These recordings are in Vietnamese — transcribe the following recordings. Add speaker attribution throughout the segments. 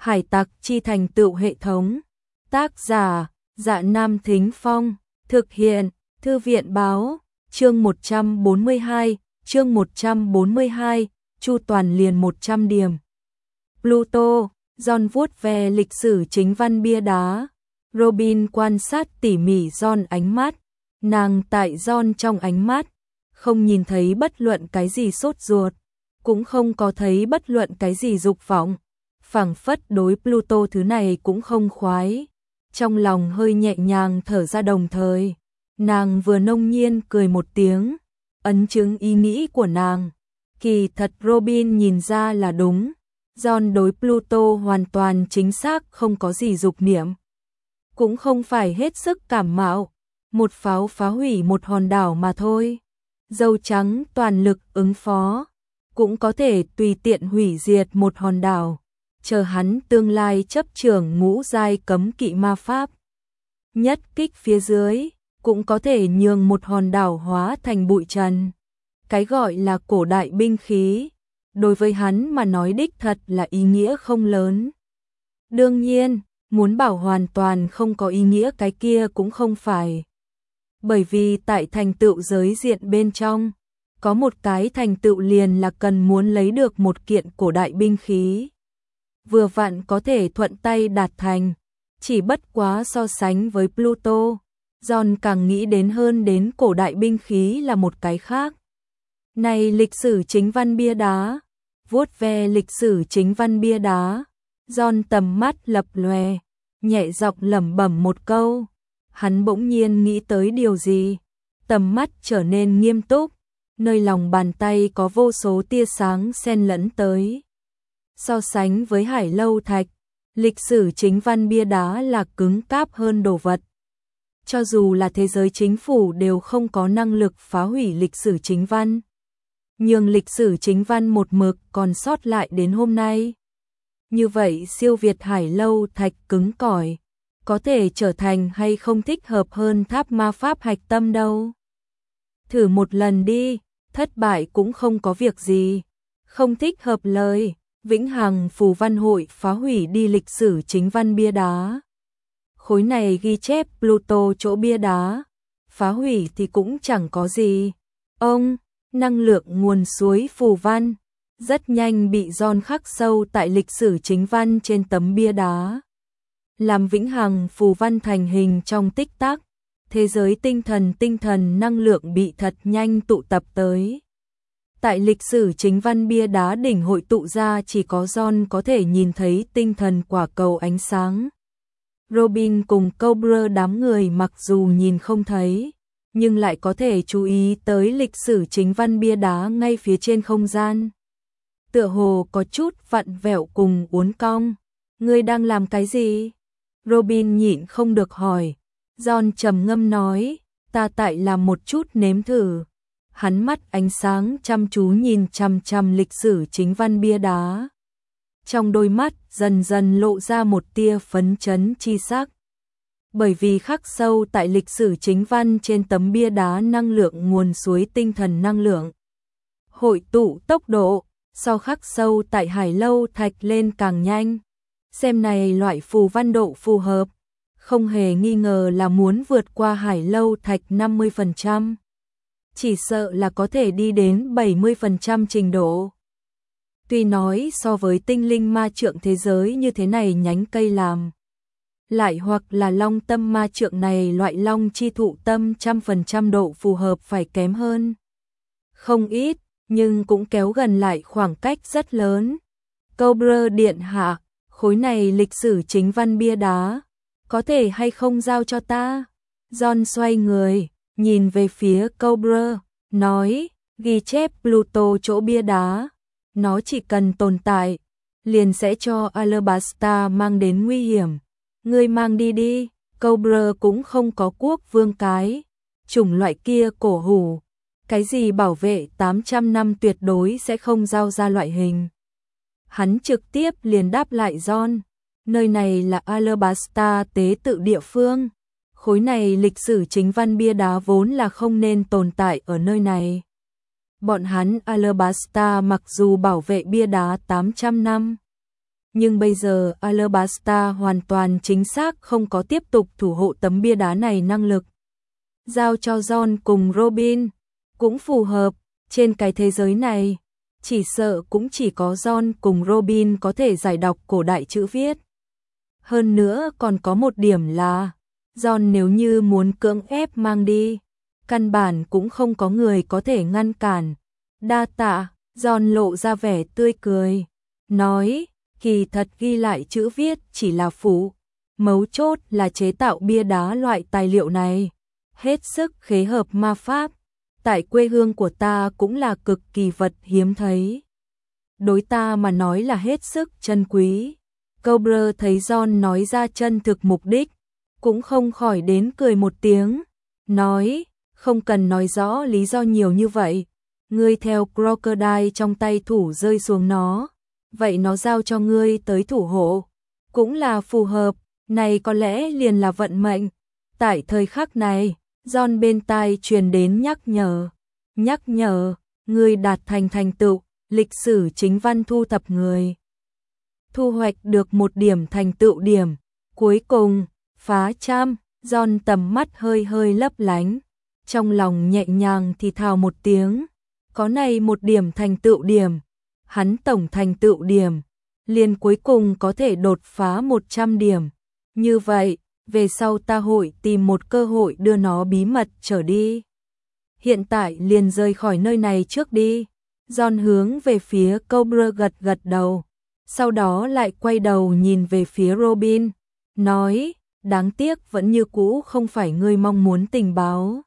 Speaker 1: Hải tặc chi thành tựu hệ thống. Tác giả, Dạ Nam Thính Phong. Thực hiện, Thư viện Báo. Chương 142, chương 142, Chu Toàn liền 100 điểm. Pluto, John vuốt ve lịch sử chính văn bia đá. Robin quan sát tỉ mỉ John ánh mắt. Nàng tại John trong ánh mắt, không nhìn thấy bất luận cái gì sốt ruột, cũng không có thấy bất luận cái gì dục vọng. Phảng phất đối Pluto thứ này cũng không khoái. Trong lòng hơi nhẹ nhàng thở ra, đồng thời nàng vừa nông nhiên cười một tiếng, ấn chứng ý nghĩ của nàng. Kỳ thật Robin nhìn ra là đúng, John đối Pluto hoàn toàn chính xác không có gì dục niệm, cũng không phải hết sức cảm mạo, một pháo phá hủy một hòn đảo mà thôi. Dâu trắng toàn lực ứng phó, cũng có thể tùy tiện hủy diệt một hòn đảo, chờ hắn tương lai chấp trưởng ngũ giai cấm kỵ ma pháp. Nhất kích phía dưới, cũng có thể nhường một hòn đảo hóa thành bụi trần. Cái gọi là cổ đại binh khí, đối với hắn mà nói đích thật là ý nghĩa không lớn. Đương nhiên, muốn bảo hoàn toàn không có ý nghĩa cái kia cũng không phải. Bởi vì tại thành tựu giới diện bên trong, có một cái thành tựu liền là cần muốn lấy được một kiện cổ đại binh khí. Vừa vặn có thể thuận tay đạt thành, chỉ bất quá so sánh với Pluto, John càng nghĩ đến hơn đến cổ đại binh khí là một cái khác. Này lịch sử chính văn bia đá, vuốt ve lịch sử chính văn bia đá, John tầm mắt lập lòe, nhẹ giọng lẩm bẩm một câu. Hắn bỗng nhiên nghĩ tới điều gì, tầm mắt trở nên nghiêm túc, nơi lòng bàn tay có vô số tia sáng xen lẫn tới. So sánh với hải lâu thạch, lịch sử chính văn bia đá là cứng cáp hơn đồ vật. Cho dù là thế giới chính phủ đều không có năng lực phá hủy lịch sử chính văn, nhưng lịch sử chính văn một mực còn sót lại đến hôm nay. Như vậy siêu việt hải lâu thạch cứng cỏi, có thể trở thành hay không thích hợp hơn tháp ma pháp hạch tâm đâu. Thử một lần đi, thất bại cũng không có việc gì. Không thích hợp lời, vĩnh hằng phù văn hội phá hủy đi lịch sử chính văn bia đá. Khối này ghi chép Pluto chỗ bia đá, phá hủy thì cũng chẳng có gì. Năng lượng nguồn suối phù văn, rất nhanh bị John khắc sâu tại lịch sử chính văn trên tấm bia đá. Làm vĩnh hằng phù văn thành hình trong tích tắc, thế giới tinh thần năng lượng bị thật nhanh tụ tập tới. Tại lịch sử chính văn bia đá đỉnh hội tụ ra chỉ có John có thể nhìn thấy tinh thần quả cầu ánh sáng. Robin cùng Cobra đám người mặc dù nhìn không thấy, nhưng lại có thể chú ý tới lịch sử chính văn bia đá ngay phía trên không gian. Tựa hồ có chút vặn vẹo cùng uốn cong. Ngươi đang làm cái gì? Robin nhịn không được hỏi. John trầm ngâm nói, ta tại làm một chút nếm thử. Hắn mắt ánh sáng chăm chú nhìn chằm chằm lịch sử chính văn bia đá. Trong đôi mắt dần dần lộ ra một tia phấn chấn chi sắc. Bởi vì khắc sâu tại lịch sử chính văn trên tấm bia đá năng lượng nguồn suối tinh thần năng lượng. Hội tụ tốc độ, so khắc sâu tại hải lâu thạch lên càng nhanh. Xem này loại phù văn độ phù hợp, không hề nghi ngờ là muốn vượt qua hải lâu thạch 50%. Chỉ sợ là có thể đi đến 70% trình độ. Tuy nói so với tinh linh ma trượng thế giới như thế này nhánh cây làm, lại hoặc là long tâm ma trượng này loại long chi thụ tâm 100% độ phù hợp phải kém hơn. Không ít, nhưng cũng kéo gần lại khoảng cách rất lớn. Cobra điện hạ, khối này lịch sử chính văn bia đá, có thể hay không giao cho ta? John xoay người, nhìn về phía Cobra, nói, ghi chép Pluto chỗ bia đá, nó chỉ cần tồn tại, liền sẽ cho Alabasta mang đến nguy hiểm. Ngươi mang đi đi. Cobra cũng không có quốc vương cái chủng loại kia cổ hủ, cái gì bảo vệ 800 năm tuyệt đối sẽ không giao ra loại hình. Hắn trực tiếp liền đáp lại John, nơi này là Alabasta tế tự địa phương, khối này lịch sử chính văn bia đá vốn là không nên tồn tại ở nơi này. Bọn hắn Alabasta mặc dù bảo vệ bia đá 800 năm, Nhưng bây giờ Alabasta hoàn toàn chính xác không có tiếp tục thủ hộ tấm bia đá này năng lực. Giao cho John cùng Robin, cũng phù hợp, trên cái thế giới này, chỉ sợ cũng chỉ có John cùng Robin có thể giải đọc cổ đại chữ viết. Hơn nữa còn có một điểm là, John nếu như muốn cưỡng ép mang đi, căn bản cũng không có người có thể ngăn cản. Đa tạ, John lộ ra vẻ tươi cười, nói, kỳ thật ghi lại chữ viết chỉ là phụ, mấu chốt là chế tạo bia đá loại tài liệu này, hết sức khế hợp ma pháp, tại quê hương của ta cũng là cực kỳ vật hiếm thấy. Đối ta mà nói là hết sức chân quý. Cobra thấy John nói ra chân thực mục đích, cũng không khỏi đến cười một tiếng, nói, không cần nói rõ lý do nhiều như vậy, ngươi theo Crocodile trong tay thủ rơi xuống nó, vậy nó giao cho ngươi tới thủ hộ, cũng là phù hợp, này có lẽ liền là vận mệnh. Tại thời khắc này, John bên tai truyền đến nhắc nhở, ngươi đạt thành tựu, lịch sử chính văn thu thập người. Thu hoạch được 1 điểm thành tựu điểm, cuối cùng, phá trăm, John tầm mắt hơi lấp lánh, trong lòng nhẹ nhàng thì thào một tiếng, có này 1 điểm thành tựu điểm, hắn tổng thành tựu điểm, liền cuối cùng có thể đột phá 100 điểm, như vậy, về sau ta hội tìm một cơ hội đưa nó bí mật trở đi. Hiện tại liền rời khỏi nơi này trước đi. John hướng về phía Cobra gật đầu, sau đó lại quay đầu nhìn về phía Robin, nói, đáng tiếc vẫn như cũ không phải ngươi mong muốn tình báo.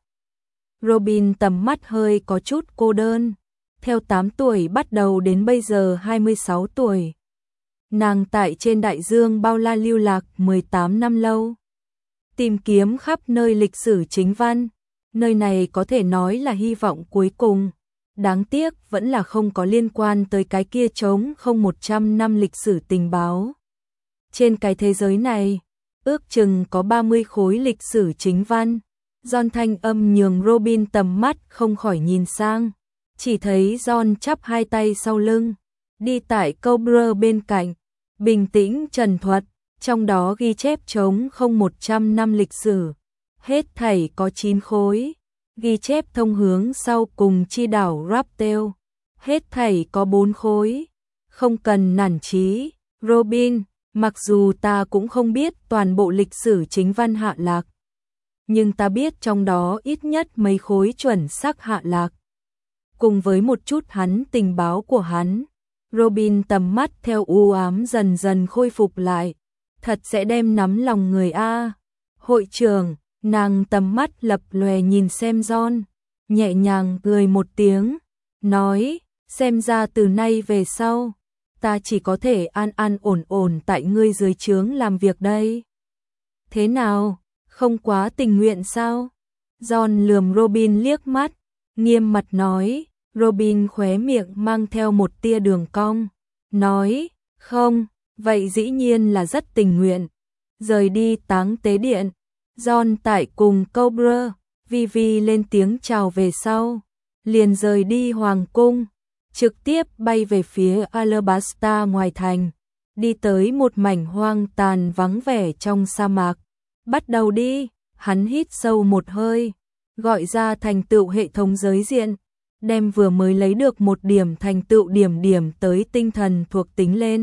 Speaker 1: Robin tầm mắt hơi có chút cô đơn, theo 8 tuổi bắt đầu đến bây giờ 26 tuổi. Nàng tại trên đại dương bao la lưu lạc 18 năm lâu, tìm kiếm khắp nơi lịch sử chính văn, nơi này có thể nói là hy vọng cuối cùng. Đáng tiếc vẫn là không có liên quan tới cái kia trống không 100 năm lịch sử tình báo. Trên cái thế giới này, ước chừng có 30 khối lịch sử chính văn. John thanh âm nhường Robin tầm mắt không khỏi nhìn sang, chỉ thấy John chắp hai tay sau lưng, đi tại Cobra bên cạnh, bình tĩnh trần thuật, trong đó ghi chép trống không 100 năm lịch sử, hết thảy có 9 khối. Ghi chép thông hướng sau cùng chi đảo Raptail, hết thảy có 4 khối. Không cần nản chí, Robin, mặc dù ta cũng không biết toàn bộ lịch sử chính văn hạ lạc, nhưng ta biết trong đó ít nhất mấy khối chuẩn xác hạ lạc. Cùng với một chút hắn tình báo của hắn, Robin tầm mắt theo u ám dần dần khôi phục lại, thật sẽ đem nắm lòng người a. Hội trưởng, nàng tầm mắt lập lòe nhìn xem John, nhẹ nhàng cười một tiếng, nói, xem ra từ nay về sau, ta chỉ có thể an ổn tại ngươi dưới trướng làm việc đây. Thế nào, không quá tình nguyện sao? John lườm Robin liếc mắt, nghiêm mặt nói. Robin khóe miệng mang theo một tia đường cong, nói, không, vậy dĩ nhiên là rất tình nguyện. Rời đi táng tế điện, John tại cùng Cobra, Vivi lên tiếng chào về sau, liền rời đi hoàng cung, trực tiếp bay về phía Alabasta ngoài thành, đi tới một mảnh hoang tàn vắng vẻ trong sa mạc. Bắt đầu đi, hắn hít sâu một hơi, gọi ra thành tựu hệ thống giới diện, đem vừa mới lấy được 1 điểm thành tựu điểm tới tinh thần thuộc tính lên.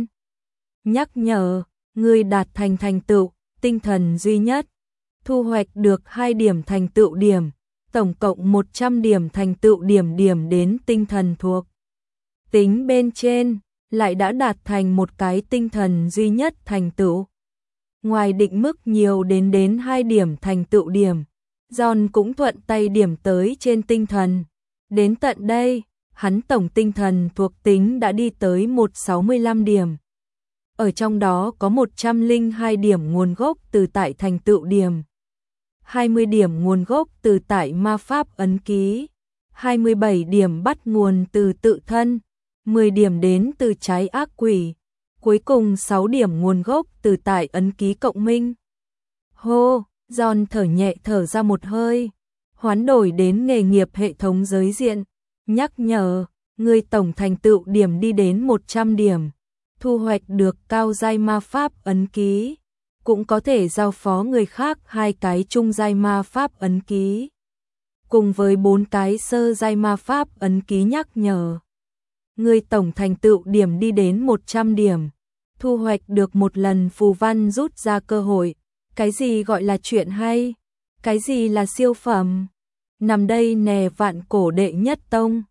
Speaker 1: Nhắc nhở, ngươi đạt thành tựu tinh thần duy nhất, thu hoạch được 2 điểm thành tựu điểm, tổng cộng 100 điểm thành tựu điểm đến tinh thần thuộc tính bên trên, lại đã đạt thành một cái tinh thần duy nhất thành tựu. Ngoài định mức nhiều đến 2 điểm thành tựu điểm, John cũng thuận tay điểm tới trên tinh thần. Đến tận đây, hắn tổng tinh thần thuộc tính đã đi tới 165 điểm. Ở trong đó có 102 điểm nguồn gốc từ tại thành tựu điểm, 20 điểm nguồn gốc từ tại ma pháp ấn ký, 27 điểm bắt nguồn từ tự thân, 10 điểm đến từ trái ác quỷ, cuối cùng 6 điểm nguồn gốc từ tại ấn ký cộng minh. Hô, John thở nhẹ thở ra một hơi, hoán đổi đến nghề nghiệp hệ thống giới diện, nhắc nhở, người tổng thành tựu điểm đi đến 100 điểm, thu hoạch được cao giai ma pháp ấn ký, cũng có thể giao phó người khác 2 cái trung giai ma pháp ấn ký, cùng với 4 cái sơ giai ma pháp ấn ký nhắc nhở. Người tổng thành tựu điểm đi đến 100 điểm, thu hoạch được một lần phù văn rút ra cơ hội. Cái gì gọi là chuyện hay? Cái gì là siêu phẩm? Nằm đây nè, Vạn Cổ đệ nhất tông.